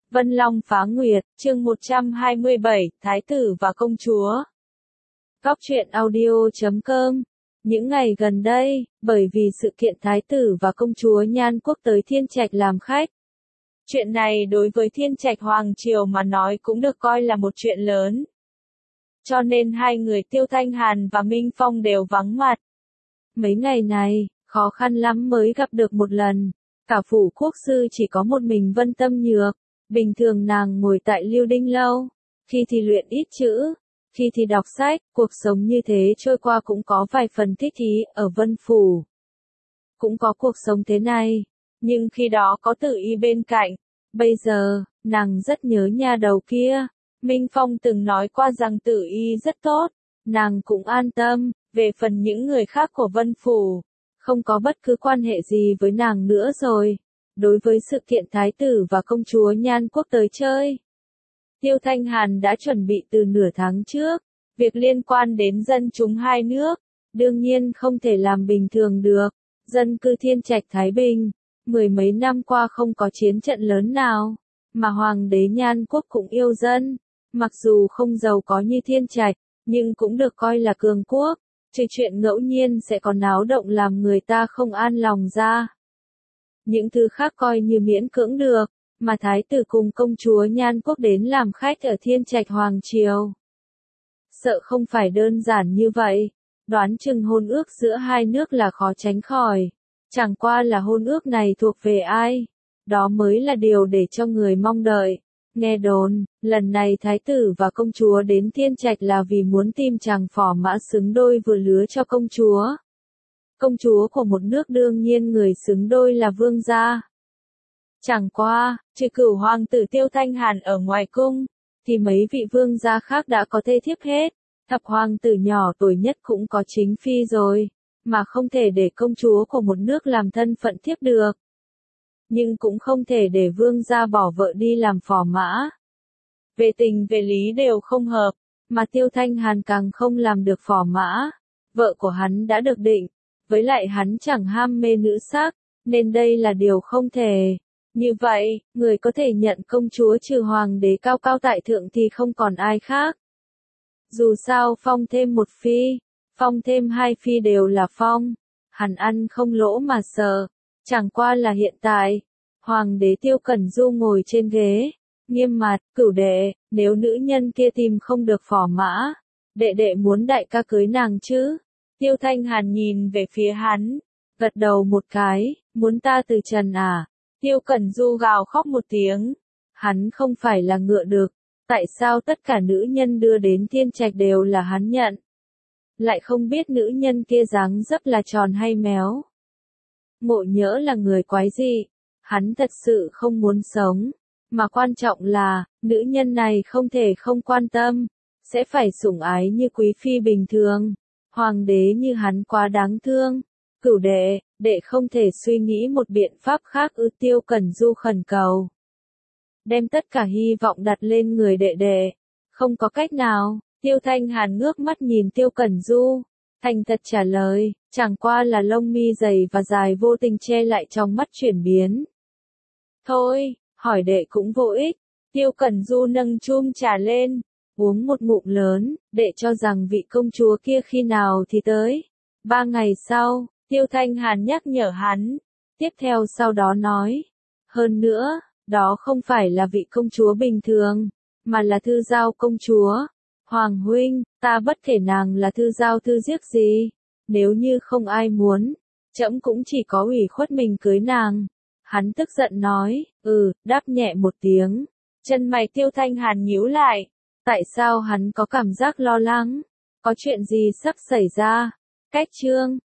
Vân Long phá nguyệt, chương 127, Thái tử và công chúa. Góc truyện audio.com. Những ngày gần đây, bởi vì sự kiện Thái tử và công chúa Nhan Quốc tới Thiên Trạch làm khách. Chuyện này đối với Thiên Trạch Hoàng Triều mà nói cũng được coi là một chuyện lớn. Cho nên hai người Tiêu Thanh Hàn và Minh Phong đều vắng mặt. Mấy ngày này, khó khăn lắm mới gặp được một lần. Cả phủ quốc sư chỉ có một mình Vân Tâm Nhược. Bình thường nàng ngồi tại Lưu Đinh Lâu, khi thì luyện ít chữ, khi thì đọc sách, cuộc sống như thế trôi qua cũng có vài phần thích ý ở Vân Phủ. Cũng có cuộc sống thế này, nhưng khi đó có Tử Y bên cạnh, bây giờ, nàng rất nhớ nha đầu kia. Minh Phong từng nói qua rằng Tử Y rất tốt, nàng cũng an tâm, về phần những người khác của Vân Phủ, không có bất cứ quan hệ gì với nàng nữa rồi. Đối với sự kiện Thái tử và công chúa Nhan Quốc tới chơi, Tiêu Thanh Hàn đã chuẩn bị từ nửa tháng trước. Việc liên quan đến dân chúng hai nước, đương nhiên không thể làm bình thường được. Dân cư Thiên Trạch Thái Bình, mười mấy năm qua không có chiến trận lớn nào, mà Hoàng đế Nhan Quốc cũng yêu dân. Mặc dù không giàu có như Thiên Trạch, nhưng cũng được coi là cường quốc, trừ chuyện ngẫu nhiên sẽ có náo động làm người ta không an lòng ra. Những thứ khác coi như miễn cưỡng được, mà Thái tử cùng công chúa Nhan Quốc đến làm khách ở Thiên Trạch Hoàng Triều. Sợ không phải đơn giản như vậy, đoán chừng hôn ước giữa hai nước là khó tránh khỏi. Chẳng qua là hôn ước này thuộc về ai, đó mới là điều để cho người mong đợi. Nghe đồn, lần này Thái tử và công chúa đến Thiên Trạch là vì muốn tìm chàng phò mã xứng đôi vừa lứa cho công chúa. Công chúa của một nước đương nhiên người xứng đôi là vương gia. Chẳng qua, trừ cửu hoàng tử Tiêu Thanh Hàn ở ngoài cung, thì mấy vị vương gia khác đã có thê thiếp hết. Thập hoàng tử nhỏ tuổi nhất cũng có chính phi rồi, mà không thể để công chúa của một nước làm thân phận thiếp được. Nhưng cũng không thể để vương gia bỏ vợ đi làm phò mã. Về tình về lý đều không hợp, mà Tiêu Thanh Hàn càng không làm được phò mã. Vợ của hắn đã được định, với lại hắn chẳng ham mê nữ sắc, nên đây là điều không thể. Như vậy, người có thể nhận công chúa trừ hoàng đế cao cao tại thượng thì không còn ai khác. Dù sao phong thêm một phi, phong thêm hai phi đều là phong. Hắn ăn không lỗ mà sợ. Chẳng qua là hiện tại, hoàng đế Tiêu Cẩn Du ngồi trên ghế, nghiêm mặt, cửu đệ, nếu nữ nhân kia tìm không được phò mã, đệ đệ muốn đại ca cưới nàng chứ? Tiêu Thanh Hàn nhìn về phía hắn, gật đầu một cái, muốn ta từ trần à? Tiêu Cẩn Du gào khóc một tiếng, hắn không phải là ngựa được, tại sao tất cả nữ nhân đưa đến Thiên Trạch đều là hắn nhận? Lại không biết nữ nhân kia dáng dấp là tròn hay méo. Ngộ nhỡ là người quái dị, hắn thật sự không muốn sống, mà quan trọng là, nữ nhân này không thể không quan tâm, sẽ phải sủng ái như quý phi bình thường. Hoàng đế như hắn quá đáng thương. Cửu đệ, đệ không thể suy nghĩ một biện pháp khác ư? Tiêu Cẩn Du khẩn cầu. Đem tất cả hy vọng đặt lên người đệ đệ. Không có cách nào. Tiêu Thanh Hàn ngước mắt nhìn Tiêu Cẩn Du, thành thật trả lời, chẳng qua là lông mi dày và dài vô tình che lại trong mắt chuyển biến. Thôi, hỏi đệ cũng vô ích. Tiêu Cẩn Du nâng chum trà lên, uống một ngụm lớn, đệ cho rằng vị công chúa kia khi nào thì tới. 3 ngày sau, Tiêu Thanh Hàn nhắc nhở hắn, tiếp theo sau đó nói, hơn nữa, đó không phải là vị công chúa bình thường, mà là thư giao công chúa. Hoàng huynh, ta bất kể nàng là thư giao thư giếc gì, nếu như không ai muốn, trẫm cũng chỉ có ủy khuất mình cưới nàng. Hắn tức giận nói, đáp nhẹ một tiếng, chân mày Tiêu Thanh Hàn nhíu lại. Tại sao hắn có cảm giác lo lắng? Có chuyện gì sắp xảy ra? Cách chương